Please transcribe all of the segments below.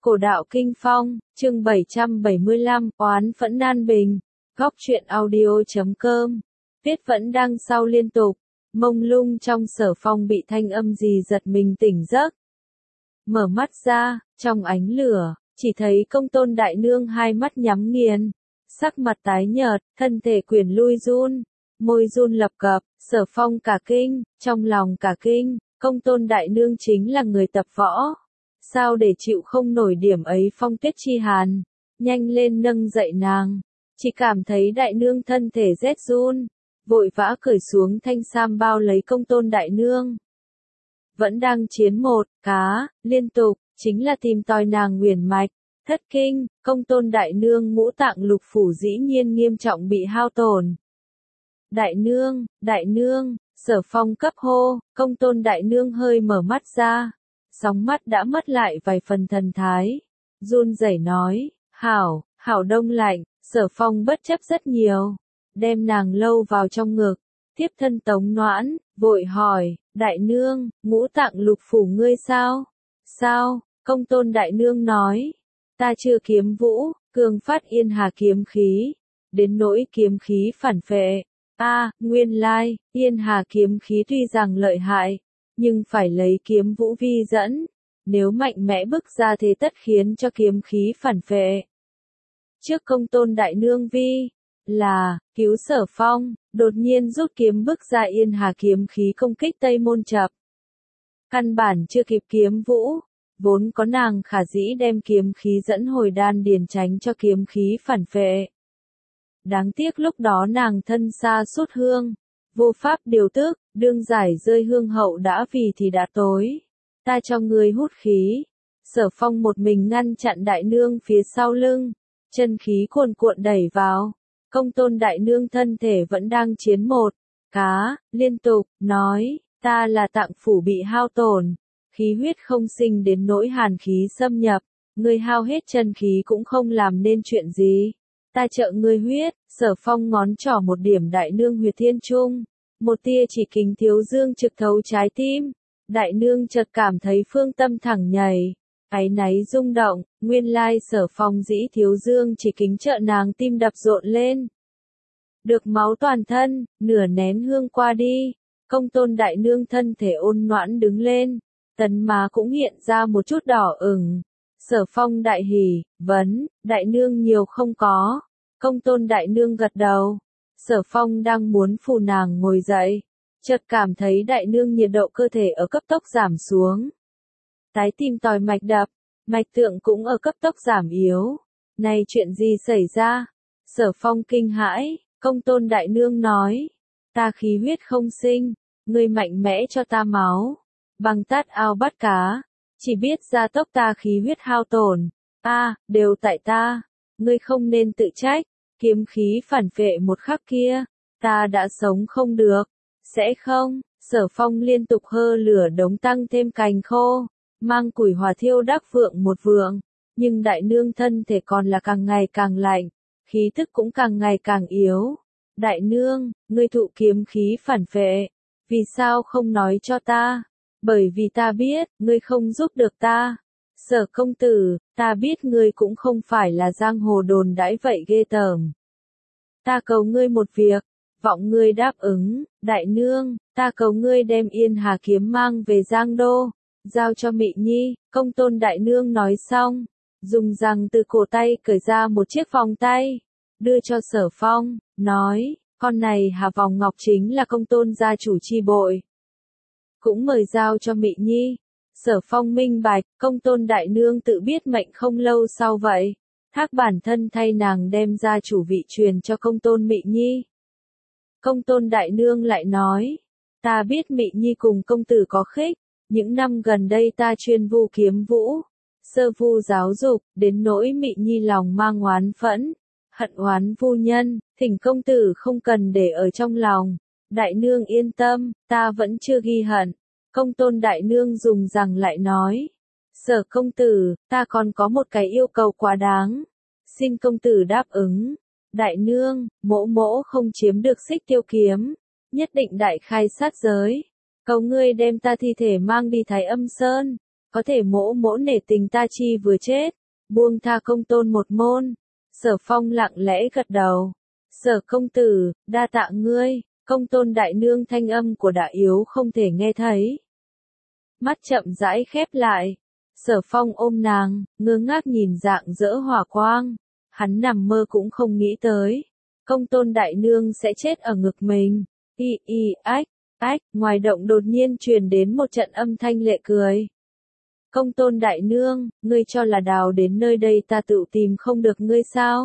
Cổ đạo Kinh Phong, chương 775, oán phẫn nan bình. Góc truyện audio.com. Viết vẫn đăng sau liên tục. Mông lung trong Sở Phong bị thanh âm gì giật mình tỉnh giấc. Mở mắt ra, trong ánh lửa, chỉ thấy Công Tôn đại nương hai mắt nhắm nghiền. Sắc mặt tái nhợt, thân thể quyển lui run. Môi run lập cập, Sở Phong cả kinh, trong lòng cả kinh. Công Tôn đại nương chính là người tập võ. Sao để chịu không nổi điểm ấy phong tuyết chi hàn, nhanh lên nâng dậy nàng. Chỉ cảm thấy đại nương thân thể rét run, vội vã cởi xuống thanh sam bao lấy Công Tôn đại nương. Vẫn đang chiến một cá, liên tục, chính là tìm tòi nàng nguyền mạch, thất kinh, Công Tôn đại nương ngũ tạng lục phủ dĩ nhiên nghiêm trọng bị hao tổn. Đại nương, Sở Phong cấp hô, Công Tôn đại nương hơi mở mắt ra. Sóng mắt đã mất lại vài phần thần thái. Run rẩy nói, hảo đông lạnh, Sở Phong bất chấp rất nhiều. Đem nàng lâu vào trong ngực. Tiếp thân tống noãn, vội hỏi, đại nương, ngũ tạng lục phủ ngươi sao? Sao? Công Tôn đại nương nói, ta chưa kiếm vũ, cương phát yên hà kiếm khí. Đến nỗi kiếm khí phản phệ. Nguyên lai, yên hà kiếm khí tuy rằng lợi hại. Nhưng phải lấy kiếm vũ vi dẫn, nếu mạnh mẽ bức ra thế tất khiến cho kiếm khí phản phệ. Trước Công Tôn đại nương vi, là, cứu Sở Phong, đột nhiên rút kiếm bức ra yên hà kiếm khí công kích Tây Môn Chập. Căn bản chưa kịp kiếm vũ, vốn có nàng khả dĩ đem kiếm khí dẫn hồi đan điền tránh cho kiếm khí phản phệ. Đáng tiếc lúc đó nàng thân xa sút hương. Vô pháp điều tức, đương giải rơi hương hậu đã vì thì đã tối. Ta cho ngươi hút khí. Sở Phong một mình ngăn chặn đại nương phía sau lưng. Chân khí cuồn cuộn đẩy vào. Công Tôn đại nương thân thể vẫn đang chiến một cá, liên tục, nói, ta là tạng phủ bị hao tổn. Khí huyết không sinh đến nỗi hàn khí xâm nhập. Ngươi hao hết chân khí cũng không làm nên chuyện gì. Ta trợ ngươi huyết. Sở Phong ngón trỏ một điểm đại nương huyệt thiên trung. Một tia chỉ kính thiếu dương trực thấu trái tim. Đại nương chợt cảm thấy phương tâm thẳng nhảy. Áy náy rung động, nguyên lai Sở Phong dĩ thiếu dương chỉ kính trợ nàng tim đập rộn lên. Được máu toàn thân, nửa nén hương qua đi. Công Tôn đại nương thân thể ôn noãn đứng lên. Tấn má cũng hiện ra một chút đỏ ửng. Sở Phong đại hỉ, vấn, đại nương nhiều không có. Công Tôn đại nương gật đầu. Sở Phong đang muốn phù nàng ngồi dậy. Chợt cảm thấy đại nương nhiệt độ cơ thể ở cấp tốc giảm xuống. Tái tìm tòi mạch đập. Mạch tượng cũng ở cấp tốc giảm yếu. Này chuyện gì xảy ra? Sở Phong kinh hãi. Công Tôn đại nương nói. Ta khí huyết không sinh. Ngươi mạnh mẽ cho ta máu. Bằng tát ao bắt cá. Chỉ biết gia tốc ta khí huyết hao tổn. Đều tại ta. Ngươi không nên tự trách. Kiếm khí phản phệ một khắc kia, ta đã sống không được, sẽ không. Sở Phong liên tục hơ lửa đống tăng thêm cành khô, mang củi hỏa thiêu đắc vượng một vượng, nhưng đại nương thân thể còn là càng ngày càng lạnh, khí tức cũng càng ngày càng yếu. Đại nương, ngươi thụ kiếm khí phản phệ, vì sao không nói cho ta? Bởi vì ta biết, ngươi không giúp được ta. Sở công tử, ta biết ngươi cũng không phải là giang hồ đồn đãi vậy ghê tởm. Ta cầu ngươi một việc, vọng ngươi đáp ứng, đại nương, ta cầu ngươi đem yên hà kiếm mang về Giang Đô, giao cho Mị Nhi. Công Tôn đại nương nói xong, dùng răng từ cổ tay cởi ra một chiếc vòng tay, đưa cho Sở Phong, nói, con này hà vòng ngọc chính là Công Tôn gia chủ chi bội. Cũng mời giao cho Mị Nhi. Sở Phong minh bạch, Công Tôn đại nương tự biết mệnh không lâu sau vậy, thác bản thân thay nàng đem gia chủ vị truyền cho Công Tôn Mị Nhi. Công Tôn đại nương lại nói, ta biết Mị Nhi cùng công tử có khích, những năm gần đây ta chuyên vu kiếm vũ, sơ vu giáo dục, đến nỗi Mị Nhi lòng mang oán phẫn, hận oán vu nhân, thỉnh công tử không cần để ở trong lòng. Đại nương yên tâm, ta vẫn chưa ghi hận. Công Tôn đại nương dùng rằng lại nói, Sở công tử, ta còn có một cái yêu cầu quá đáng. Xin công tử đáp ứng. Đại nương, mỗ không chiếm được Xích Tiêu kiếm, nhất định đại khai sát giới. Cầu ngươi đem ta thi thể mang đi Thái Âm Sơn. có thể mỗ mỗ nể tình ta chi vừa chết, buông tha công tôn một môn. Sở Phong lặng lẽ gật đầu. Sở công tử, đa tạ ngươi. Công tôn đại nương thanh âm của Đại Yếu không thể nghe thấy. Mắt chậm rãi khép lại. Sở Phong ôm nàng, ngơ ngác nhìn dạng dỡ hỏa quang. Hắn nằm mơ cũng không nghĩ tới. Công tôn đại nương sẽ chết ở ngực mình. Ách, ngoài động đột nhiên truyền đến một trận âm thanh lệ cười. Công tôn đại nương, ngươi cho là đào đến nơi đây ta tự tìm không được ngươi sao?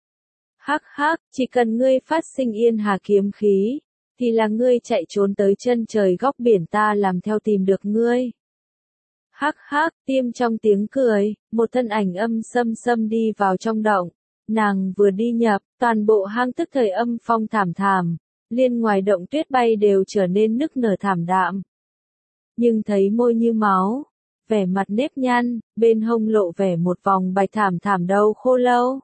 Hắc hắc, chỉ cần ngươi phát sinh yên hà kiếm khí, thì là ngươi chạy trốn tới chân trời góc biển ta làm theo tìm được ngươi. Hắc hắc, tiêm trong tiếng cười, một thân ảnh âm xâm xâm đi vào trong động. Nàng vừa đi nhập, toàn bộ hang tức thời âm phong thảm thảm, liên ngoài động tuyết bay đều trở nên nức nở thảm đạm. Nhưng thấy môi như máu, vẻ mặt nếp nhăn, bên hông lộ vẻ một vòng bạch thảm thảm đầu khô lâu.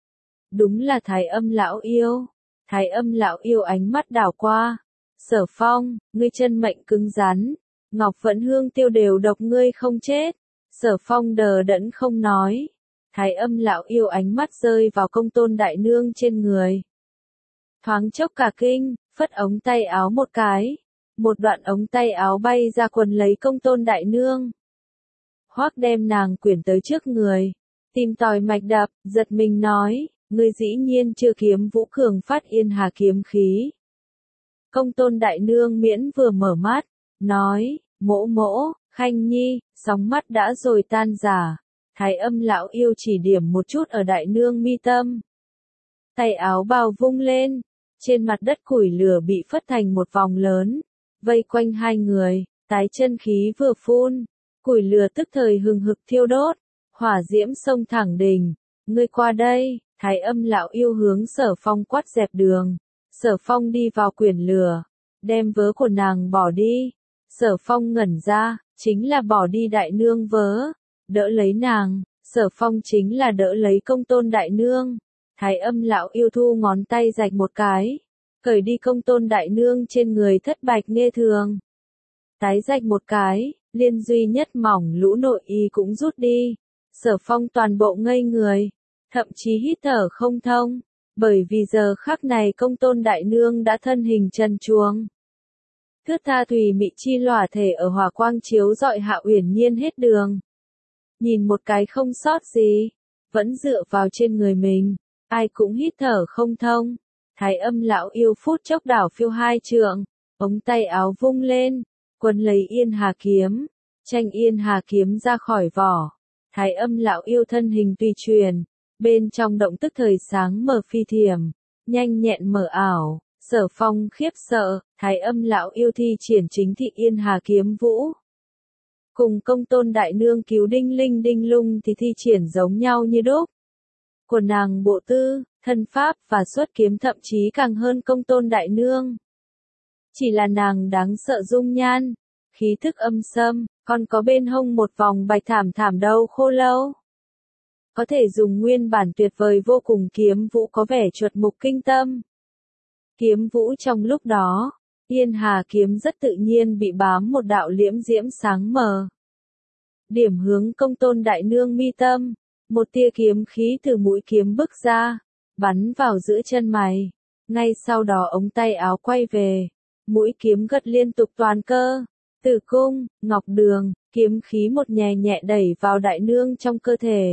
Đúng là Thái Âm lão yêu. Thái Âm lão yêu ánh mắt đảo qua. Sở Phong, ngươi chân mệnh cứng rắn. Ngọc Vẫn Hương tiêu đều độc ngươi không chết. Sở Phong đờ đẫn không nói. Thái Âm lão yêu ánh mắt rơi vào công tôn đại nương trên người. Thoáng chốc cả kinh, phất ống tay áo một cái. Một đoạn ống tay áo bay ra quần lấy công tôn đại nương. Hoác đem nàng quyển tới trước người. Tìm tòi mạch đập, giật mình nói, ngươi dĩ nhiên chưa kiếm vũ cường phát yên hà kiếm khí. Công tôn đại nương miễn vừa mở mắt, nói, mỗ mỗ, Khanh Nhi, sóng mắt đã rồi tan giả. Thái Âm lão yêu chỉ điểm một chút ở đại nương mi tâm. Tay áo bào vung lên, trên mặt đất củi lửa bị phất thành một vòng lớn, vây quanh hai người, tái chân khí vừa phun, củi lửa tức thời hừng hực thiêu đốt, hỏa diễm sông thẳng đỉnh. Ngươi qua đây, Thái Âm lão yêu hướng Sở Phong quát dẹp đường. Sở Phong đi vào quyển lửa, đem vớ của nàng bỏ đi. Sở Phong ngẩn ra, chính là bỏ đi đại nương vớ, đỡ lấy nàng. Sở Phong chính là đỡ lấy công tôn đại nương. Thái Âm lão yêu thu ngón tay rạch một cái, cởi đi công tôn đại nương trên người thất bạch nghe thường. Tái rạch một cái, liên duy nhất mỏng lũ nội y cũng rút đi. Sở Phong toàn bộ ngây người, thậm chí hít thở không thông, bởi vì giờ khắc này công tôn đại nương đã thân hình trần truồng. Thướt tha thùy mị chi lỏa thể ở hỏa quang chiếu rọi hạ uyển nhiên hết đường. Nhìn một cái không sót gì, vẫn dựa vào trên người mình, ai cũng hít thở không thông. Thái Âm lão yêu phút chốc đảo phiêu hai trượng, ống tay áo vung lên, quấn lấy yên hà kiếm, tranh yên hà kiếm ra khỏi vỏ. Thái Âm lão yêu thân hình tùy truyền, bên trong động tức thời sáng mở phi thiểm, nhanh nhẹn mở ảo. Sở Phong khiếp sợ, Thái Âm lão yêu thi triển chính thị yên hà kiếm vũ. Cùng công tôn đại nương cứu đinh linh đinh lung thì thi triển giống nhau như đúc. Của nàng bộ tư, thân pháp và xuất kiếm thậm chí càng hơn công tôn đại nương. Chỉ là nàng đáng sợ dung nhan, khí thức âm sâm, còn có bên hông một vòng bạch thảm thảm đầu khô lâu. Có thể dùng nguyên bản tuyệt vời vô cùng kiếm vũ có vẻ chuột mục kinh tâm. Kiếm vũ trong lúc đó, yên hà kiếm rất tự nhiên bị bám một đạo liễm diễm sáng mờ. Điểm hướng công tôn đại nương mi tâm, một tia kiếm khí từ mũi kiếm bức ra, bắn vào giữa chân mày. Ngay sau đó ống tay áo quay về, mũi kiếm gật liên tục toàn cơ, tử cung, ngọc đường, kiếm khí một nhẹ nhẹ đẩy vào đại nương trong cơ thể.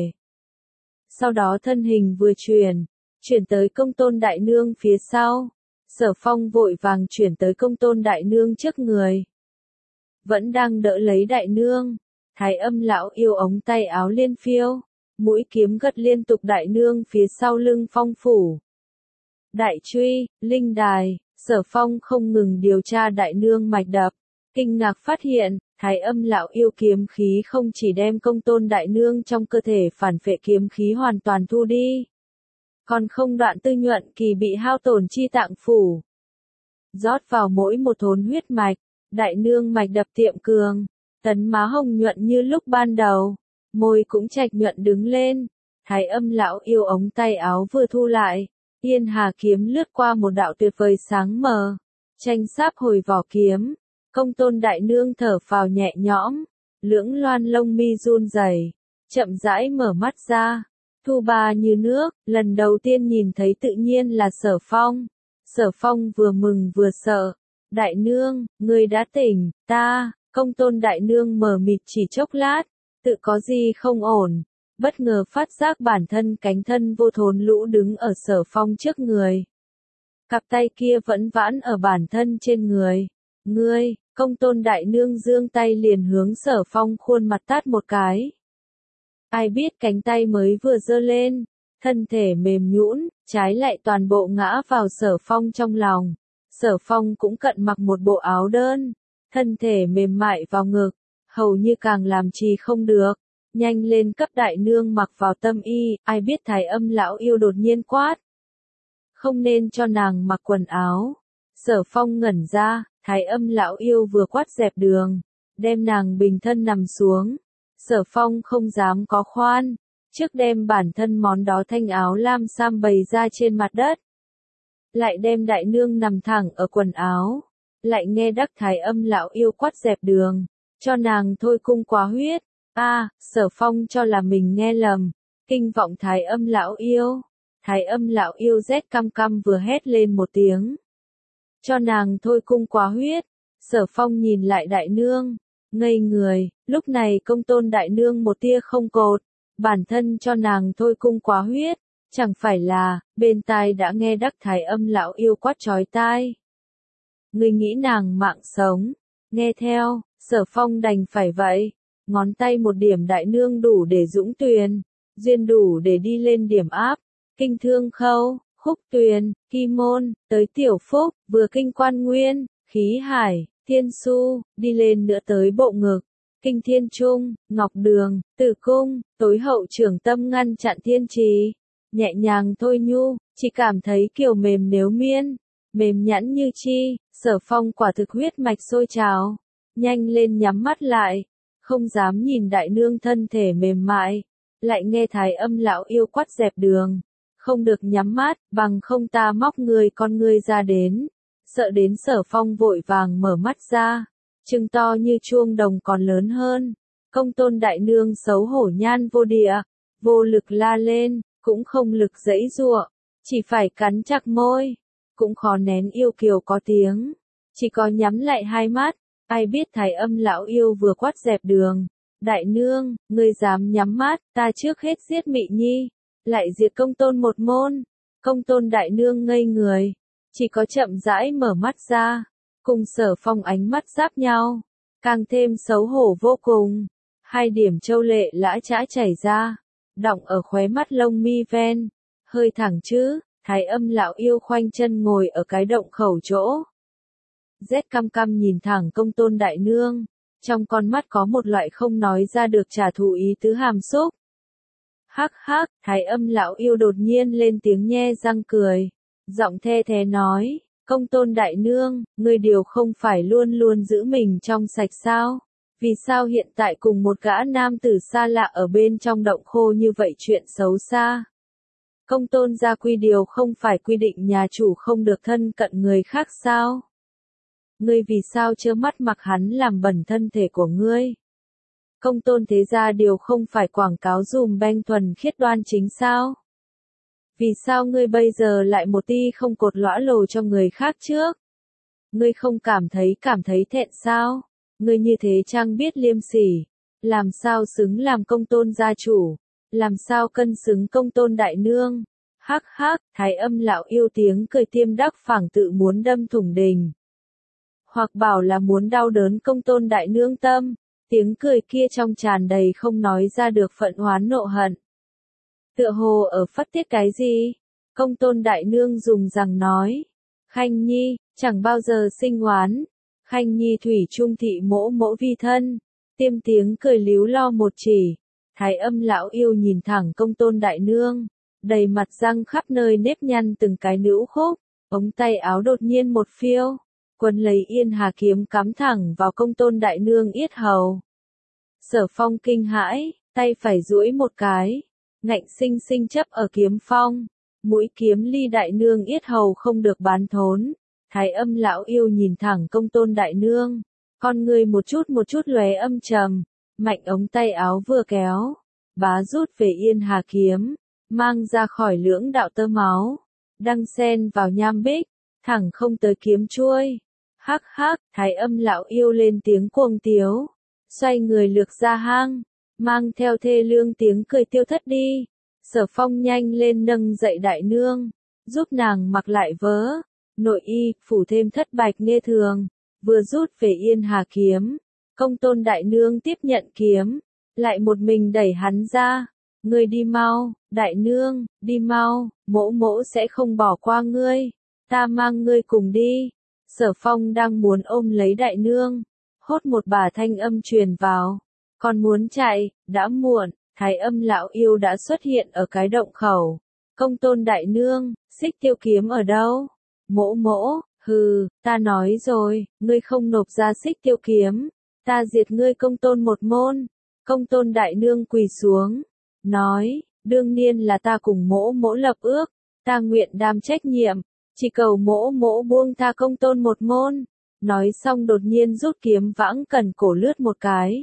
Sau đó thân hình vừa chuyển tới công tôn đại nương phía sau. Sở Phong vội vàng chuyển tới công tôn đại nương trước người. Vẫn đang đỡ lấy đại nương. Thái Âm lão yêu ống tay áo liên phiêu, mũi kiếm gật liên tục đại nương phía sau lưng phong phủ. Đại truy, linh đài, Sở Phong không ngừng điều tra đại nương mạch đập, kinh ngạc phát hiện, Thái Âm lão yêu kiếm khí không chỉ đem công tôn đại nương trong cơ thể phản phệ kiếm khí hoàn toàn thu đi, còn không đoạn tư nhuận kỳ bị hao tổn chi tạng phủ. Rót vào mỗi một thốn huyết mạch, đại nương mạch đập tiệm cường, tấn má hồng nhuận như lúc ban đầu, môi cũng trạch nhuận đứng lên. Thái Âm lão yêu ống tay áo vừa thu lại, yên hà kiếm lướt qua một đạo tuyệt vời sáng mờ, tranh sáp hồi vỏ kiếm, công tôn đại nương thở phào nhẹ nhõm, lưỡng loan lông mi run rẩy, chậm rãi mở mắt ra. Thu ba như nước, lần đầu tiên nhìn thấy tự nhiên là Sở Phong. Sở Phong vừa mừng vừa sợ. Đại nương, ngươi đã tỉnh, công tôn đại nương mờ mịt chỉ chốc lát, tự có gì không ổn. Bất ngờ phát giác bản thân cánh thân vô thốn lũ đứng ở Sở Phong trước người. Cặp tay kia vẫn vãn ở bản thân trên người. Ngươi, công tôn đại nương giương tay liền hướng Sở Phong khuôn mặt tát một cái. Ai biết cánh tay mới vừa giơ lên, thân thể mềm nhũn, trái lại toàn bộ ngã vào Sở Phong trong lòng. Sở Phong cũng cận mặc một bộ áo đơn, thân thể mềm mại vào ngực, hầu như càng làm trì không được. Nhanh lên cấp đại nương mặc vào tâm y, ai biết Thái Âm lão yêu đột nhiên quát. Không nên cho nàng mặc quần áo. Sở Phong ngẩn ra, Thái Âm lão yêu vừa quát dẹp đường, đem nàng bình thân nằm xuống. Sở Phong không dám có khoan, trước đem bản thân món đó thanh áo lam sam bày ra trên mặt đất. Lại đem đại nương nằm thẳng ở quần áo, lại nghe đắc Thái Âm lão yêu quát dẹp đường, cho nàng thôi cung quá huyết. Sở Phong cho là mình nghe lầm, kinh vọng Thái Âm lão yêu. Thái Âm lão yêu rét căm căm vừa hét lên một tiếng. Cho nàng thôi cung quá huyết. Sở Phong nhìn lại đại nương, ngây người, lúc này công tôn đại nương một tia không cột, bản thân cho nàng thôi cung quá huyết, chẳng phải là, bên tai đã nghe đắc Thái Âm lão yêu quát chói tai. Người nghĩ nàng mạng sống, nghe theo, Sở Phong đành phải vậy, ngón tay một điểm đại nương đủ để dũng tuyền, duyên đủ để đi lên điểm áp, kinh thương khâu, khúc tuyền, kỳ môn, tới tiểu phúc, vừa kinh quan nguyên, khí hải, thiên su, đi lên nữa tới bộ ngực, kinh thiên trung, ngọc đường, tử cung, tối hậu trưởng tâm ngăn chặn thiên trì, nhẹ nhàng thôi nhu, chỉ cảm thấy kiểu mềm nếu miên, mềm nhẵn như chi. Sở Phong quả thực huyết mạch sôi trào, nhanh lên nhắm mắt lại, không dám nhìn đại nương thân thể mềm mại, lại nghe Thái Âm lão yêu quát dẹp đường, không được nhắm mắt, bằng không ta móc người con ngươi ra đến. Sợ đến Sở Phong vội vàng mở mắt ra, trừng to như chuông đồng còn lớn hơn. Công tôn đại nương xấu hổ nhan vô địa, vô lực la lên, cũng không lực giãy giụa, chỉ phải cắn chặt môi, cũng khó nén yêu kiều có tiếng, chỉ có nhắm lại hai mắt. Ai biết Thái Âm lão yêu vừa quát dẹp đường, đại nương, ngươi dám nhắm mắt, ta trước hết giết Mị Nhi, lại diệt công tôn một môn. Công tôn đại nương ngây người, chỉ có chậm rãi mở mắt ra, cùng Sở Phong ánh mắt giáp nhau, càng thêm xấu hổ vô cùng. Hai điểm châu lệ lã chã chảy ra, đọng ở khóe mắt lông mi ven, hơi thẳng chứ. Thái Âm lão yêu khoanh chân ngồi ở cái động khẩu chỗ. Rét căm căm nhìn thẳng công tôn đại nương, trong con mắt có một loại không nói ra được trả thù ý tứ hàm xúc. Hắc hắc, Thái Âm lão yêu đột nhiên lên tiếng nhe răng cười, giọng the thế nói, công tôn đại nương, ngươi điều không phải luôn luôn giữ mình trong sạch sao? Vì sao hiện tại cùng một gã nam tử xa lạ ở bên trong động khô như vậy chuyện xấu xa? Công tôn gia quy điều không phải quy định nhà chủ không được thân cận người khác sao? Ngươi vì sao trơ mắt mặc hắn làm bẩn thân thể của ngươi? Công tôn thế gia điều không phải quảng cáo dùm beng thuần khiết đoan chính sao? Vì sao ngươi bây giờ lại một ti không cột lõa lồ cho người khác trước? Ngươi không cảm thấy thẹn sao? Ngươi như thế chăng biết liêm sỉ? Làm sao xứng làm công tôn gia chủ? Làm sao cân xứng công tôn đại nương? Hắc hắc, Thái Âm lão yêu tiếng cười tiêm đắc phảng tự muốn đâm thủng đình. Hoặc bảo là muốn đau đớn công tôn đại nương tâm, tiếng cười kia trong tràn đầy không nói ra được phận oán nộ hận. Tựa hồ ở phất tiết cái gì? Công tôn đại nương dùng rằng nói. Khanh Nhi, chẳng bao giờ sinh oán. Khanh Nhi thủy trung thị mỗ mỗ vi thân. Tiêm tiếng cười líu lo một chỉ. Thái Âm lão yêu nhìn thẳng công tôn đại nương, đầy mặt răng khắp nơi nếp nhăn từng cái nữu khúc, ống tay áo đột nhiên một phiêu, quấn lấy Yên Hà kiếm cắm thẳng vào công tôn đại nương yết hầu. Sở Phong kinh hãi, tay phải duỗi một cái, ngạnh sinh sinh chấp ở kiếm phong, mũi kiếm ly đại nương yết hầu không được bán thốn. Thái Âm lão yêu nhìn thẳng công tôn đại nương, con người một chút lóe âm trầm, mạnh ống tay áo vừa kéo, bá rút về Yên Hà kiếm, mang ra khỏi lưỡng đạo tơ máu, đăng xen vào nham bích, thẳng không tới kiếm chuôi. Hắc hắc, Thái Âm lão yêu lên tiếng cuồng tiếu, xoay người lược ra hang, mang theo thê lương tiếng cười tiêu thất đi. Sở Phong nhanh lên nâng dậy đại nương, giúp nàng mặc lại vớ, nội y, phủ thêm thất bạch nê thường, vừa rút về Yên Hà kiếm. Công tôn đại nương tiếp nhận kiếm, lại một mình đẩy hắn ra. Ngươi đi mau, đại nương, đi mau, mỗ mỗ sẽ không bỏ qua ngươi, ta mang ngươi cùng đi. Sở Phong đang muốn ôm lấy đại nương, hốt một bà thanh âm truyền vào, còn muốn chạy, đã muộn. Thái Âm lão yêu đã xuất hiện ở cái động khẩu. Công tôn đại nương, xích tiêu kiếm ở đâu? Mỗ mỗ, hừ, ta nói rồi, ngươi không nộp ra xích tiêu kiếm, ta diệt ngươi công tôn một môn. Công tôn đại nương quỳ xuống, nói, đương nhiên là ta cùng mỗ mỗ lập ước, ta nguyện đam trách nhiệm, chỉ cầu mỗ mỗ buông tha công tôn một môn. Nói xong đột nhiên rút kiếm vãng cần cổ lướt một cái.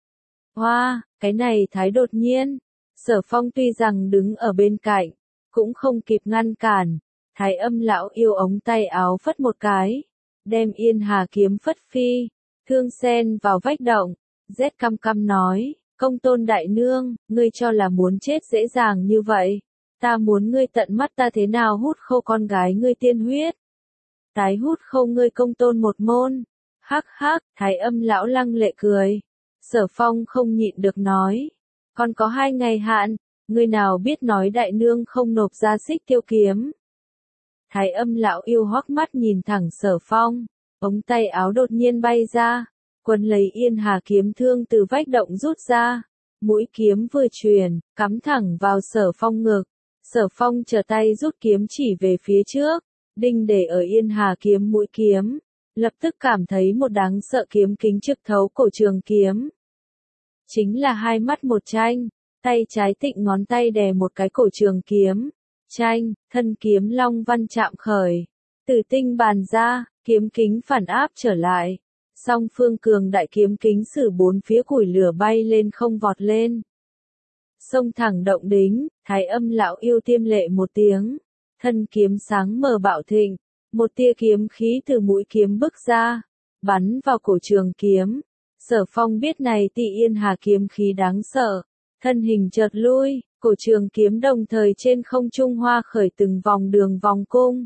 Hoa, cái này thái đột nhiên. Sở Phong tuy rằng đứng ở bên cạnh, cũng không kịp ngăn cản. Thái Âm lão yêu ống tay áo phất một cái, đem Yên Hà kiếm phất phi, thương xen vào vách động. Rét căm căm nói, công tôn đại nương, ngươi cho là muốn chết dễ dàng như vậy. Ta muốn ngươi tận mắt ta thế nào hút khô con gái ngươi tiên huyết. Tái hút khô ngươi công tôn một môn. Hắc hắc, Thái Âm lão lăng lệ cười. Sở Phong không nhịn được nói, còn có 2 ngày hạn, ngươi nào biết nói đại nương không nộp ra xích tiêu kiếm. Thái Âm lão yêu hoắc mắt nhìn thẳng Sở Phong, ống tay áo đột nhiên bay ra, quấn lấy Yên Hà kiếm thương từ vách động rút ra, mũi kiếm vừa truyền, cắm thẳng vào Sở Phong ngực. Sở Phong trở tay rút kiếm chỉ về phía trước, đinh để ở Yên Hà kiếm mũi kiếm, lập tức cảm thấy một đáng sợ kiếm kính trực thấu cổ trường kiếm. Chính là hai mắt một tranh, tay trái tịnh ngón tay đè một cái cổ trường kiếm, tranh, thân kiếm long văn chạm khởi, tử tinh bàn ra, kiếm kính phản áp trở lại, song phương cường đại kiếm kính sử bốn phía củi lửa bay lên không vọt lên. Xông thẳng động đính, Thái Âm lão yêu tiêm lệ một tiếng, thân kiếm sáng mờ bạo thịnh, một tia kiếm khí từ mũi kiếm bức ra, bắn vào cổ trường kiếm. Sở Phong biết này Tị Yên Hà kiếm khí đáng sợ, thân hình chợt lui, cổ trường kiếm đồng thời trên không trung hoa khởi từng vòng đường vòng cung.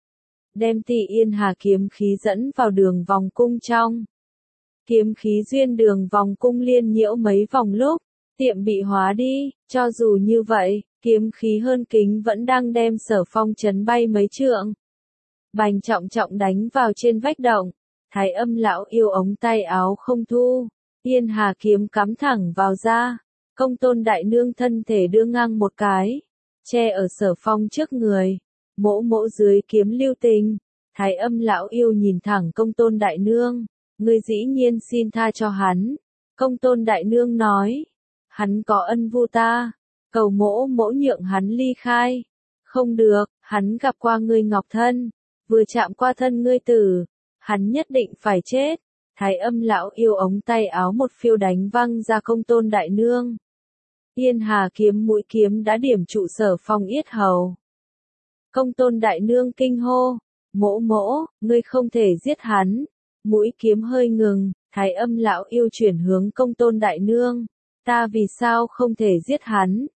Đem Tị Yên Hà kiếm khí dẫn vào đường vòng cung trong. Kiếm khí duyên đường vòng cung liên nhiễu mấy vòng lúc, tiệm bị hóa đi, cho dù như vậy, kiếm khí hơn kính vẫn đang đem Sở Phong chấn bay mấy trượng. Bành trọng trọng đánh vào trên vách động. Thái Âm lão yêu ống tay áo không thu, Yên Hà kiếm cắm thẳng vào da, công tôn đại nương thân thể đưa ngang một cái, che ở Sở Phong trước người, mỗ mỗ dưới kiếm lưu tình. Thái Âm lão yêu nhìn thẳng công tôn đại nương, ngươi dĩ nhiên xin tha cho hắn. Công tôn đại nương nói, hắn có ân vu ta, cầu mỗ mỗ nhượng hắn ly khai. Không được, hắn gặp qua ngươi ngọc thân, vừa chạm qua thân ngươi tử, hắn nhất định phải chết. Thái Âm lão yêu ống tay áo một phiêu đánh văng ra công tôn đại nương. Yên Hà kiếm mũi kiếm đã điểm trụ Sở Phong yết hầu. Công tôn đại nương kinh hô, mỗ mỗ, ngươi không thể giết hắn. Mũi kiếm hơi ngừng, Thái Âm lão yêu chuyển hướng công tôn đại nương. Ta vì sao không thể giết hắn?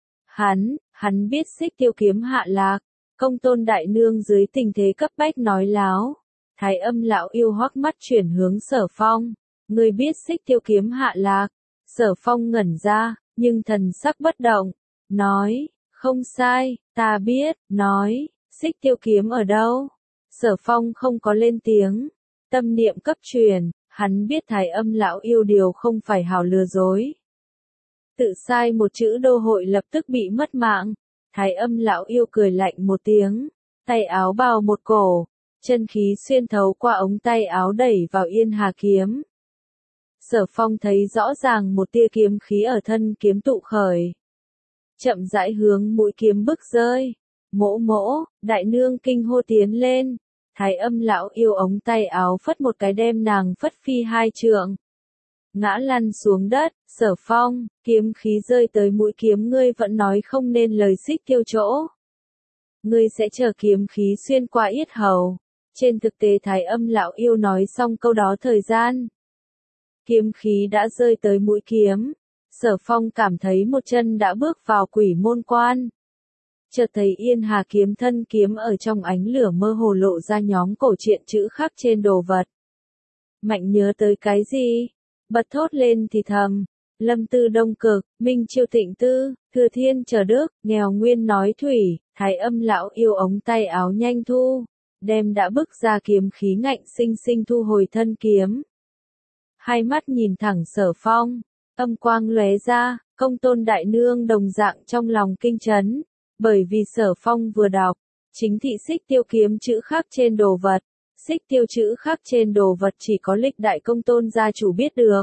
Hắn biết xích tiêu kiếm hạ lạc. Công tôn đại nương dưới tình thế cấp bách nói láo. Thái Âm lão yêu hoắc mắt chuyển hướng Sở Phong. Ngươi biết xích tiêu kiếm hạ lạc. Sở Phong ngẩn ra, nhưng thần sắc bất động. Nói, không sai, ta biết. Nói, xích tiêu kiếm ở đâu? Sở Phong không có lên tiếng. Tâm niệm cấp truyền, hắn biết Thái Âm lão yêu điều không phải hào lừa dối. Tự sai một chữ đô hội lập tức bị mất mạng. Thái Âm lão yêu cười lạnh một tiếng, tay áo bào một cổ, chân khí xuyên thấu qua ống tay áo đẩy vào Yên Hà kiếm. Sở Phong thấy rõ ràng một tia kiếm khí ở thân kiếm tụ khởi. Chậm rãi hướng mũi kiếm bức rơi. Mỗ mỗ, đại nương kinh hô tiến lên. Thái Âm lão yêu ống tay áo phất một cái đem nàng phất phi 2 trượng. ngã lăn xuống đất. Sở Phong, kiếm khí rơi tới mũi kiếm, ngươi vẫn nói không nên lời. Xích Tiêu chỗ, ngươi sẽ chờ kiếm khí xuyên qua yết hầu. Trên thực tế Thái Âm lão yêu nói xong câu đó thời gian, kiếm khí đã rơi tới mũi kiếm. Sở Phong cảm thấy một chân đã bước vào quỷ môn quan. Chợt thấy Yên Hà kiếm thân kiếm ở trong ánh lửa mơ hồ lộ ra nhóm cổ truyện chữ khắc trên đồ vật. Mạnh nhớ tới cái gì? Bật thốt lên thì thầm. Lâm Tư Đông Cực, Minh Chiêu Thịnh Tư, Thừa Thiên Chờ Đức, Nghèo Nguyên Nói Thủy. Thái Âm lão yêu ống tay áo nhanh thu, đem đã bức ra kiếm khí ngạnh sinh sinh thu hồi thân kiếm. Hai mắt nhìn thẳng Sở Phong, âm quang lóe ra, Công Tôn đại nương đồng dạng trong lòng kinh chấn, bởi vì Sở Phong vừa đọc, chính thị Xích Tiêu kiếm chữ khắc trên đồ vật. Xích Tiêu chữ khắc trên đồ vật chỉ có lịch đại Công Tôn gia chủ biết được.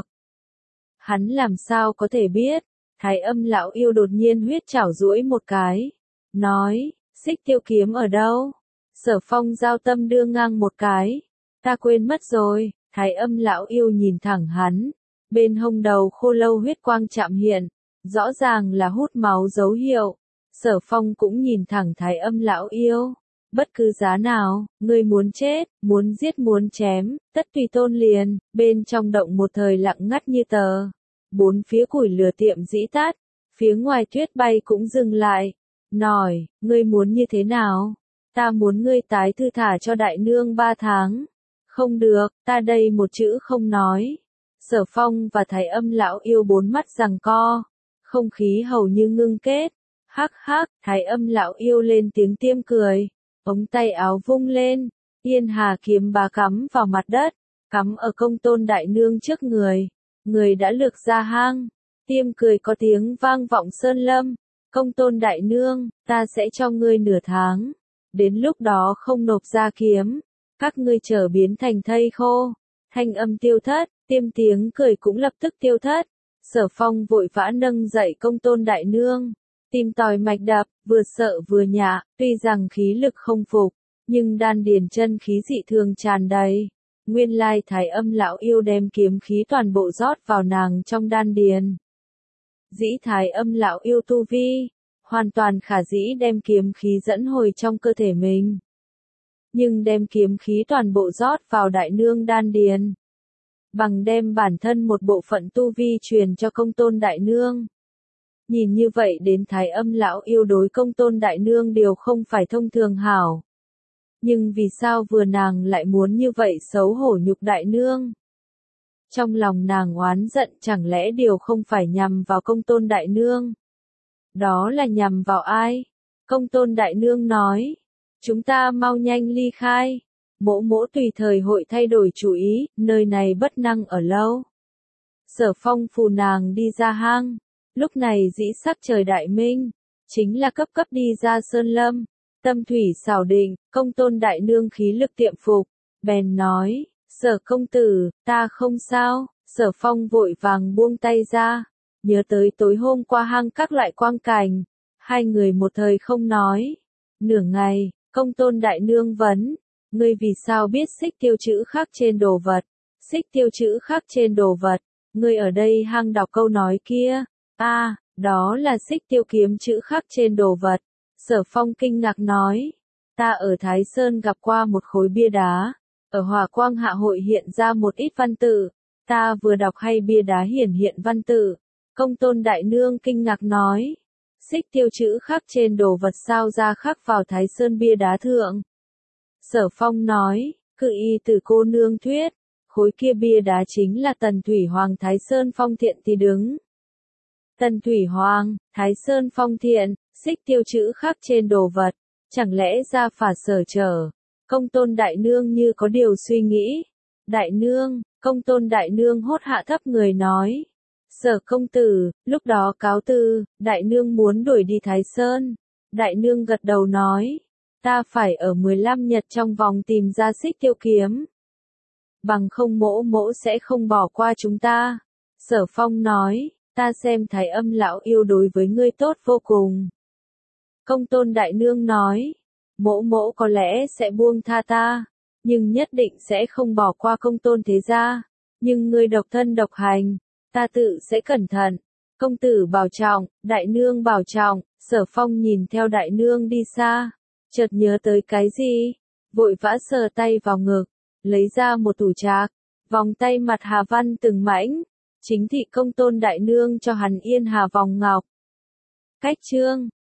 Hắn làm sao có thể biết? Thái Âm lão yêu đột nhiên huyết chảo duỗi một cái, nói, Xích Tiêu kiếm ở đâu? Sở Phong giao tâm đưa ngang một cái, ta quên mất rồi. Thái Âm lão yêu nhìn thẳng hắn, bên hông đầu khô lâu huyết quang chạm hiện, rõ ràng là hút máu dấu hiệu. Sở Phong cũng nhìn thẳng Thái Âm lão yêu, bất cứ giá nào, ngươi muốn chết, muốn giết muốn chém, tất tùy tôn liền. Bên trong động một thời lặng ngắt như tờ, bốn phía củi lửa tiệm dĩ tắt, phía ngoài tuyết bay cũng dừng lại. Nói, ngươi muốn như thế nào? Ta muốn ngươi tái thư thả cho đại nương 3 tháng. Không được, ta đây một chữ không nói. Sở Phong và Thái Âm lão yêu bốn mắt giằng co, không khí hầu như ngưng kết. Hắc hắc, Thái Âm lão yêu lên tiếng tiêm cười, ống tay áo vung lên, Yên Hà kiếm bá cắm vào mặt đất, cắm ở Công Tôn đại nương trước người. Người đã lược ra hang, tiêm cười có tiếng vang vọng sơn lâm. Công Tôn đại nương, ta sẽ cho ngươi nửa tháng, đến lúc đó không nộp ra kiếm, các ngươi trở biến thành thây khô. Thanh âm tiêu thất, tiêm tiếng cười cũng lập tức tiêu thất. Sở Phong vội vã nâng dậy Công Tôn đại nương, tim tòi mạch đập, vừa sợ vừa nhạ, tuy rằng khí lực không phục, nhưng đan điền chân khí dị thường tràn đầy. Nguyên lai Thái Âm lão yêu đem kiếm khí toàn bộ rót vào nàng trong đan điền. Dĩ Thái Âm lão yêu tu vi, hoàn toàn khả dĩ đem kiếm khí dẫn hồi trong cơ thể mình. Nhưng đem kiếm khí toàn bộ rót vào đại nương đan điền, bằng đem bản thân một bộ phận tu vi truyền cho Công Tôn đại nương. Nhìn như vậy đến Thái Âm lão yêu đối Công Tôn đại nương đều không phải thông thường hảo. Nhưng vì sao vừa nàng lại muốn như vậy xấu hổ nhục đại nương? Trong lòng nàng oán giận chẳng lẽ điều không phải nhằm vào Công Tôn đại nương? Đó là nhằm vào ai? Công Tôn đại nương nói, chúng ta mau nhanh ly khai. Mỗ mỗ tùy thời hội thay đổi chủ ý, nơi này bất năng ở lâu. Sở Phong phù nàng đi ra hang. Lúc này dĩ sắc trời đại minh, chính là cấp cấp đi ra sơn lâm. Tâm thủy xảo định, Công Tôn đại nương khí lực tiệm phục, bèn nói, Sở công tử, ta không sao. Sở Phong vội vàng buông tay ra, nhớ tới tối hôm qua hang các loại quang cảnh. Hai người một thời không nói. Nửa ngày, Công Tôn đại nương vấn, ngươi vì sao biết Xích Tiêu chữ khắc trên đồ vật? Xích Tiêu chữ khắc trên đồ vật, ngươi ở đây hang đọc câu nói kia. Đó là Xích Tiêu kiếm chữ khắc trên đồ vật. Sở Phong kinh ngạc nói, ta ở Thái Sơn gặp qua một khối bia đá, ở hỏa quang hạ hội hiện ra một ít văn tự, ta vừa đọc hay bia đá hiển hiện văn tự. Công Tôn đại nương kinh ngạc nói, Xích Tiêu chữ khắc trên đồ vật sao ra khắc vào Thái Sơn bia đá thượng? Sở Phong nói, cự y từ cô nương thuyết, khối kia bia đá chính là Tần Thủy Hoàng Thái Sơn Phong Thiện thì đứng. Tần Thủy Hoàng, Thái Sơn Phong Thiện, Xích Tiêu chữ khắc trên đồ vật, chẳng lẽ ra phả sở trở? Công Tôn đại nương như có điều suy nghĩ. Đại nương, Công Tôn đại nương hốt hạ thấp người nói, Sở công tử, lúc đó cáo từ, đại nương muốn đuổi đi Thái Sơn. Đại nương gật đầu nói, ta phải ở 15 nhật trong vòng tìm ra Xích Tiêu kiếm. Bằng không mỗ mỗ sẽ không bỏ qua chúng ta. Sở Phong nói, ta xem Thái Âm lão yêu đối với ngươi tốt vô cùng. Công Tôn đại nương nói, mỗ mỗ có lẽ sẽ buông tha ta, nhưng nhất định sẽ không bỏ qua Công Tôn thế gia. nhưng ngươi độc thân độc hành, ta tự sẽ cẩn thận. Công tử bảo trọng, đại nương bảo trọng. Sở Phong nhìn theo đại nương đi xa, chợt nhớ tới cái gì, vội vã sờ tay vào ngực, lấy ra một tủ trạc, vòng tay mặt Hà Văn từng mảnh, chính thị công tôn đại nương cho hắn yên hà vòng ngọc. Cách chương